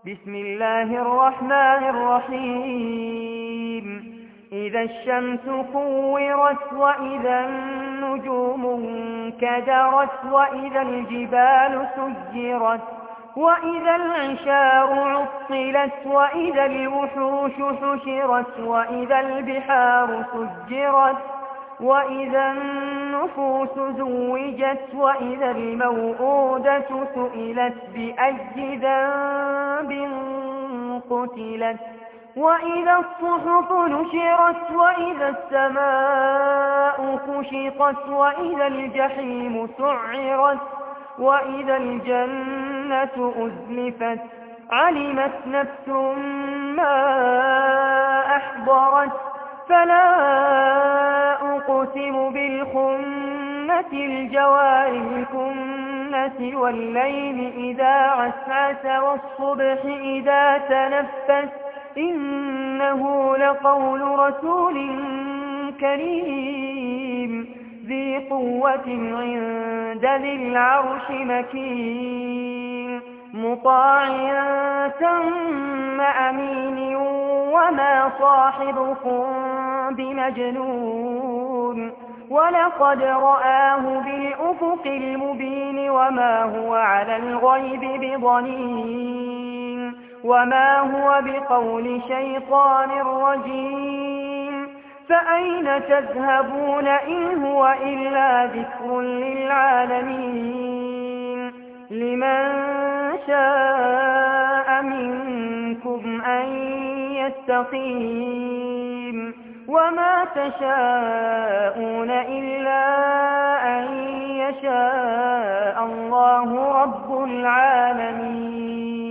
بسم الله الرحمن الرحيم إذا الشمس كورت وإذا النجوم انكدرت وإذا الجبال سجرت وإذا العشار عطلت وإذا الوحوش حشرت وإذا البحار سجرت وإذا النفوس زوجت وإذا الموءودة سئلت بأي ذنب قتلت وإذا الصحف نشرت وإذا السماء كشطت وإذا الجحيم سعرت وإذا الجنة أزلفت علمت نفس ما أحضرت فلا أقسم بالخنة الجوار الكنة والليل إذا عسعس والصبح إذا تنفس إنه لقول رسول كريم ذي قوة عند ذي العرش مكين مطاع ثم أمين وما صاحبكم بمجنون ولقد رآه بالأفق المبين وما هو على الغيب بضنين وما هو بقول شيطان رجيم فأين تذهبون إن هو إلا ذكر للعالمين لمن شاء منكم أن يستقيم وما تشاءون إلا أن يشاء الله رب العالمين.